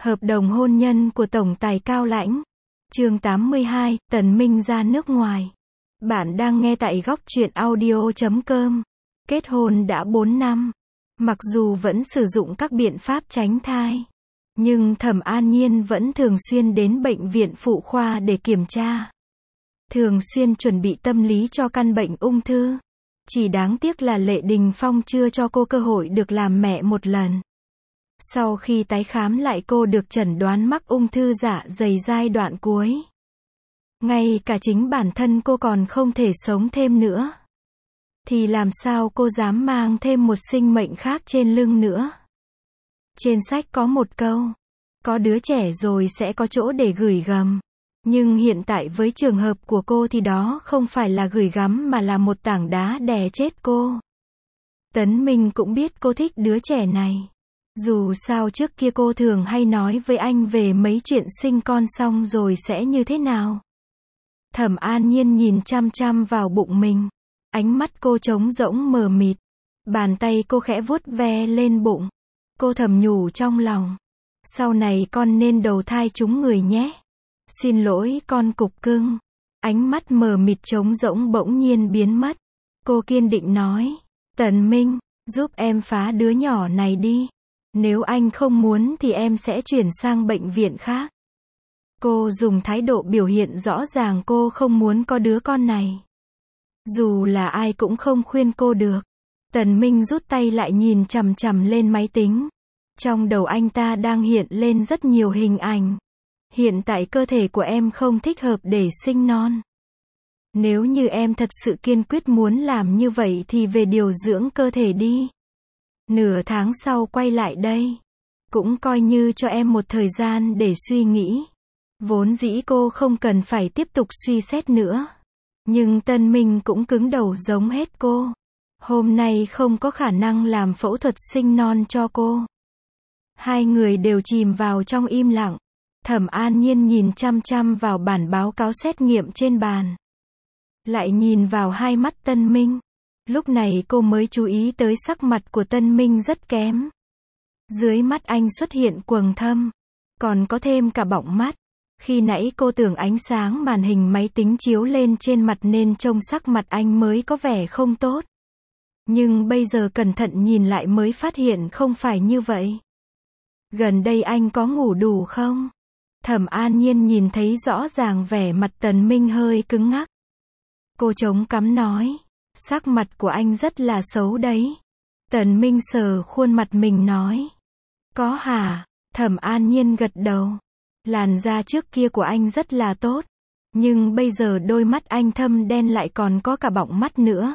Hợp đồng hôn nhân của tổng tài Cao Lãnh. Chương 82, Tần Minh ra nước ngoài. Bạn đang nghe tại góc truyện audio.com. Kết hôn đã 4 năm. Mặc dù vẫn sử dụng các biện pháp tránh thai, nhưng Thẩm An Nhiên vẫn thường xuyên đến bệnh viện phụ khoa để kiểm tra. Thường xuyên chuẩn bị tâm lý cho căn bệnh ung thư. Chỉ đáng tiếc là Lệ Đình Phong chưa cho cô cơ hội được làm mẹ một lần. Sau khi tái khám lại cô được chẩn đoán mắc ung thư dạ dày giai đoạn cuối. Ngay cả chính bản thân cô còn không thể sống thêm nữa. Thì làm sao cô dám mang thêm một sinh mệnh khác trên lưng nữa. Trên sách có một câu, có đứa trẻ rồi sẽ có chỗ để gửi gắm. Nhưng hiện tại với trường hợp của cô thì đó không phải là gửi gắm mà là một tảng đá đè chết cô. Tấn Minh cũng biết cô thích đứa trẻ này. Dù sao trước kia cô thường hay nói với anh về mấy chuyện sinh con xong rồi sẽ như thế nào. Thẩm An Nhiên nhìn chăm chăm vào bụng mình. Ánh mắt cô trống rỗng mờ mịt. Bàn tay cô khẽ vuốt ve lên bụng. Cô thầm nhủ trong lòng. Sau này con nên đầu thai chúng người nhé. Xin lỗi con cục cưng. Ánh mắt mờ mịt trống rỗng bỗng nhiên biến mất. Cô kiên định nói. Tần Minh, giúp em phá đứa nhỏ này đi. Nếu anh không muốn thì em sẽ chuyển sang bệnh viện khác. Cô dùng thái độ biểu hiện rõ ràng cô không muốn có đứa con này. Dù là ai cũng không khuyên cô được. Tần Minh rút tay lại nhìn chằm chằm lên máy tính. Trong đầu anh ta đang hiện lên rất nhiều hình ảnh. Hiện tại cơ thể của em không thích hợp để sinh non. Nếu như em thật sự kiên quyết muốn làm như vậy thì về điều dưỡng cơ thể đi. Nửa tháng sau quay lại đây. Cũng coi như cho em một thời gian để suy nghĩ. Vốn dĩ cô không cần phải tiếp tục suy xét nữa. Nhưng Tân Minh cũng cứng đầu giống hết cô. Hôm nay không có khả năng làm phẫu thuật sinh non cho cô. Hai người đều chìm vào trong im lặng. Thẩm An Nhiên nhìn chăm chăm vào bản báo cáo xét nghiệm trên bàn. Lại nhìn vào hai mắt Tân Minh. Lúc này cô mới chú ý tới sắc mặt của Tân Minh rất kém. Dưới mắt anh xuất hiện quầng thâm. Còn có thêm cả bọng mắt. Khi nãy cô tưởng ánh sáng màn hình máy tính chiếu lên trên mặt nên trông sắc mặt anh mới có vẻ không tốt. Nhưng bây giờ cẩn thận nhìn lại mới phát hiện không phải như vậy. Gần đây anh có ngủ đủ không? Thẩm An Nhiên nhìn thấy rõ ràng vẻ mặt Tần Minh hơi cứng ngắc. Cô chống cằm nói. Sắc mặt của anh rất là xấu đấy. Tần Minh sờ khuôn mặt mình nói. Có hả? Thẩm An Nhiên gật đầu. Làn da trước kia của anh rất là tốt. Nhưng bây giờ đôi mắt anh thâm đen lại còn có cả bọng mắt nữa.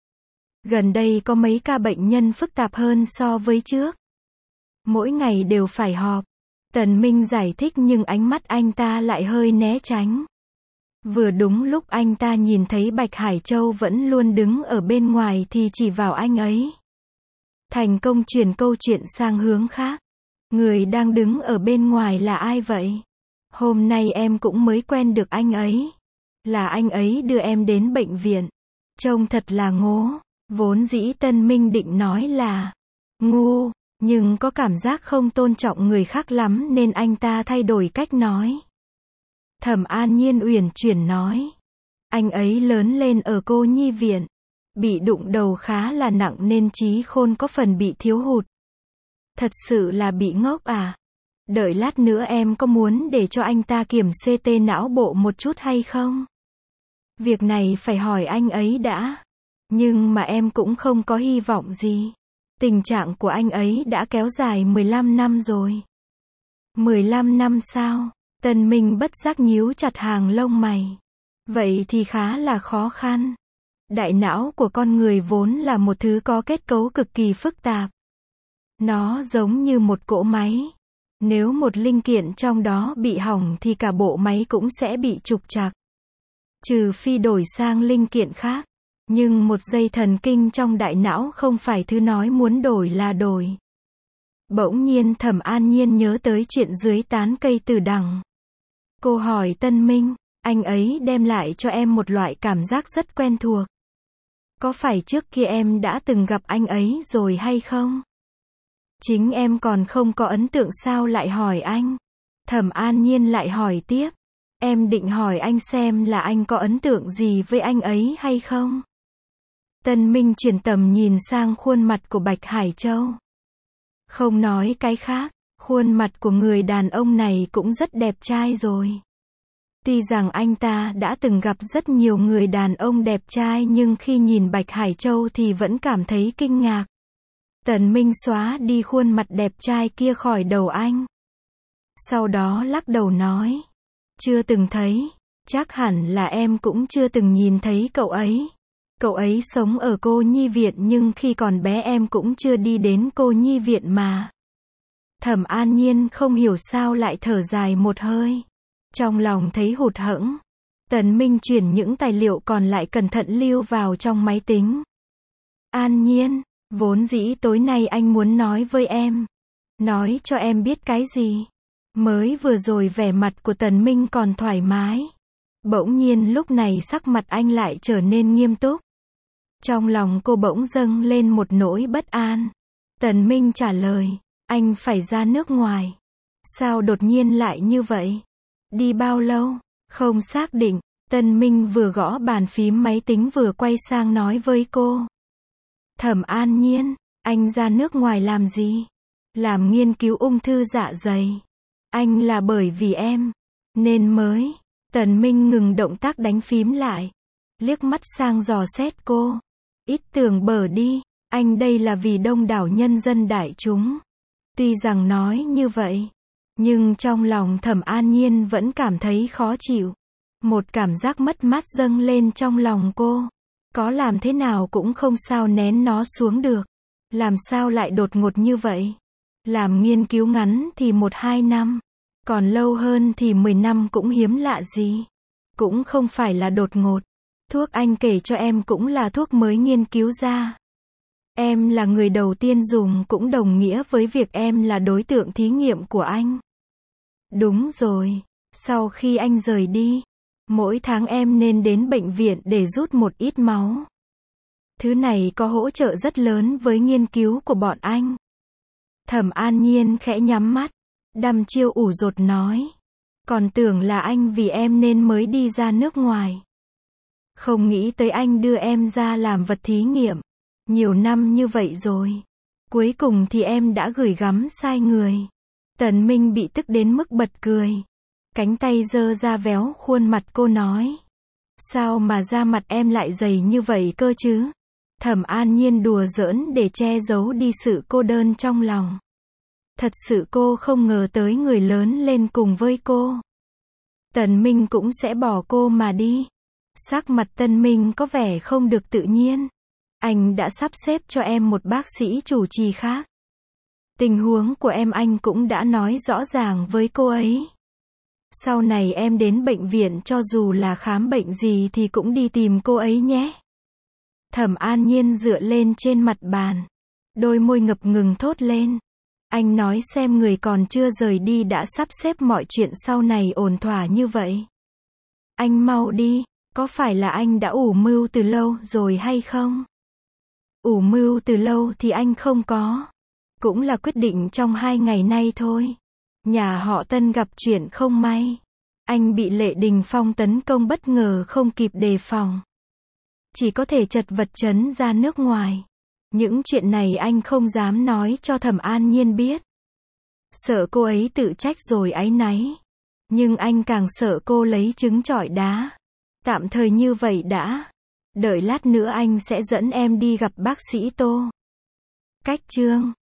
Gần đây có mấy ca bệnh nhân phức tạp hơn so với trước. Mỗi ngày đều phải họp. Tần Minh giải thích nhưng ánh mắt anh ta lại hơi né tránh. Vừa đúng lúc anh ta nhìn thấy Bạch Hải Châu vẫn luôn đứng ở bên ngoài thì chỉ vào anh ấy. Thành công chuyển câu chuyện sang hướng khác. Người đang đứng ở bên ngoài là ai vậy? Hôm nay em cũng mới quen được anh ấy. Là anh ấy đưa em đến bệnh viện. Trông thật là ngố. Vốn dĩ Tân Minh định nói là ngu, nhưng có cảm giác không tôn trọng người khác lắm nên anh ta thay đổi cách nói. Thẩm An Nhiên uyển chuyển nói. Anh ấy lớn lên ở cô nhi viện. Bị đụng đầu khá là nặng nên trí khôn có phần bị thiếu hụt. Thật sự là bị ngốc à? Đợi lát nữa em có muốn để cho anh ta kiểm CT não bộ một chút hay không? Việc này phải hỏi anh ấy đã. Nhưng mà em cũng không có hy vọng gì. Tình trạng của anh ấy đã kéo dài 15 năm rồi. 15 năm sao? Tần Minh bất giác nhíu chặt hàng lông mày. Vậy thì khá là khó khăn. Đại não của con người vốn là một thứ có kết cấu cực kỳ phức tạp. Nó giống như một cỗ máy. Nếu một linh kiện trong đó bị hỏng thì cả bộ máy cũng sẽ bị trục trặc. Trừ phi đổi sang linh kiện khác. Nhưng một dây thần kinh trong đại não không phải thứ nói muốn đổi là đổi. Bỗng nhiên Thẩm An Nhiên nhớ tới chuyện dưới tán cây từ đằng. Cô hỏi Tân Minh, anh ấy đem lại cho em một loại cảm giác rất quen thuộc. Có phải trước kia em đã từng gặp anh ấy rồi hay không? Chính em còn không có ấn tượng sao lại hỏi anh? Thẩm An Nhiên lại hỏi tiếp. Em định hỏi anh xem là anh có ấn tượng gì với anh ấy hay không? Tân Minh chuyển tầm nhìn sang khuôn mặt của Bạch Hải Châu. Không nói cái khác, khuôn mặt của người đàn ông này cũng rất đẹp trai rồi. Tuy rằng anh ta đã từng gặp rất nhiều người đàn ông đẹp trai nhưng khi nhìn Bạch Hải Châu thì vẫn cảm thấy kinh ngạc. Tần Minh xóa đi khuôn mặt đẹp trai kia khỏi đầu anh. Sau đó lắc đầu nói. Chưa từng thấy, chắc hẳn là em cũng chưa từng nhìn thấy cậu ấy. Cậu ấy sống ở cô nhi viện nhưng khi còn bé em cũng chưa đi đến cô nhi viện mà. Thẩm An Nhiên không hiểu sao lại thở dài một hơi. Trong lòng thấy hụt hẫng. Tần Minh chuyển những tài liệu còn lại cẩn thận lưu vào trong máy tính. An Nhiên, vốn dĩ tối nay anh muốn nói với em. Nói cho em biết cái gì? Mới vừa rồi vẻ mặt của Tần Minh còn thoải mái. Bỗng nhiên lúc này sắc mặt anh lại trở nên nghiêm túc. Trong lòng cô bỗng dâng lên một nỗi bất an. Tần Minh trả lời, anh phải ra nước ngoài. Sao đột nhiên lại như vậy? Đi bao lâu? Không xác định. Tần Minh vừa gõ bàn phím máy tính vừa quay sang nói với cô. Thẩm An Nhiên, anh ra nước ngoài làm gì? Làm nghiên cứu ung thư dạ dày. Anh là bởi vì em, nên mới. Tần Minh ngừng động tác đánh phím lại. Liếc mắt sang dò xét cô. Ít tưởng bở đi, anh đây là vì đông đảo nhân dân đại chúng. Tuy rằng nói như vậy, nhưng trong lòng Thẩm An Nhiên vẫn cảm thấy khó chịu. Một cảm giác mất mát dâng lên trong lòng cô. Có làm thế nào cũng không sao nén nó xuống được. Làm sao lại đột ngột như vậy? Làm nghiên cứu ngắn thì 1-2 năm. Còn lâu hơn thì 10 năm cũng hiếm lạ gì. Cũng không phải là đột ngột. Thuốc anh kể cho em cũng là thuốc mới nghiên cứu ra. Em là người đầu tiên dùng cũng đồng nghĩa với việc em là đối tượng thí nghiệm của anh. Đúng rồi. Sau khi anh rời đi, mỗi tháng em nên đến bệnh viện để rút một ít máu. Thứ này có hỗ trợ rất lớn với nghiên cứu của bọn anh. Thẩm An Nhiên khẽ nhắm mắt. Đăm chiêu ủ rột nói. Còn tưởng là anh vì em nên mới đi ra nước ngoài. Không nghĩ tới anh đưa em ra làm vật thí nghiệm. Nhiều năm như vậy rồi. Cuối cùng thì em đã gửi gắm sai người. Tần Minh bị tức đến mức bật cười. Cánh tay giơ ra véo khuôn mặt cô nói. Sao mà da mặt em lại dày như vậy cơ chứ? Thẩm An Nhiên đùa giỡn để che giấu đi sự cô đơn trong lòng. Thật sự cô không ngờ tới người lớn lên cùng với cô. Tần Minh cũng sẽ bỏ cô mà đi. Sắc mặt Tần Minh có vẻ không được tự nhiên. Anh đã sắp xếp cho em một bác sĩ chủ trì khác. Tình huống của em anh cũng đã nói rõ ràng với cô ấy. Sau này em đến bệnh viện cho dù là khám bệnh gì thì cũng đi tìm cô ấy nhé. Thẩm An Nhiên dựa lên trên mặt bàn. Đôi môi ngập ngừng thốt lên. Anh nói xem người còn chưa rời đi đã sắp xếp mọi chuyện sau này ổn thỏa như vậy. Anh mau đi, có phải là anh đã ủ mưu từ lâu rồi hay không? Ủ mưu từ lâu thì anh không có. Cũng là quyết định trong 2 ngày nay thôi. Nhà họ Tân gặp chuyện không may. Anh bị Lệ Đình Phong tấn công bất ngờ không kịp đề phòng. Chỉ có thể chật vật trốn ra nước ngoài. Những chuyện này anh không dám nói cho Thẩm An Nhiên biết. Sợ cô ấy tự trách rồi áy náy. Nhưng anh càng sợ cô lấy trứng trọi đá. Tạm thời như vậy đã. Đợi lát nữa anh sẽ dẫn em đi gặp bác sĩ Tô. Cách chương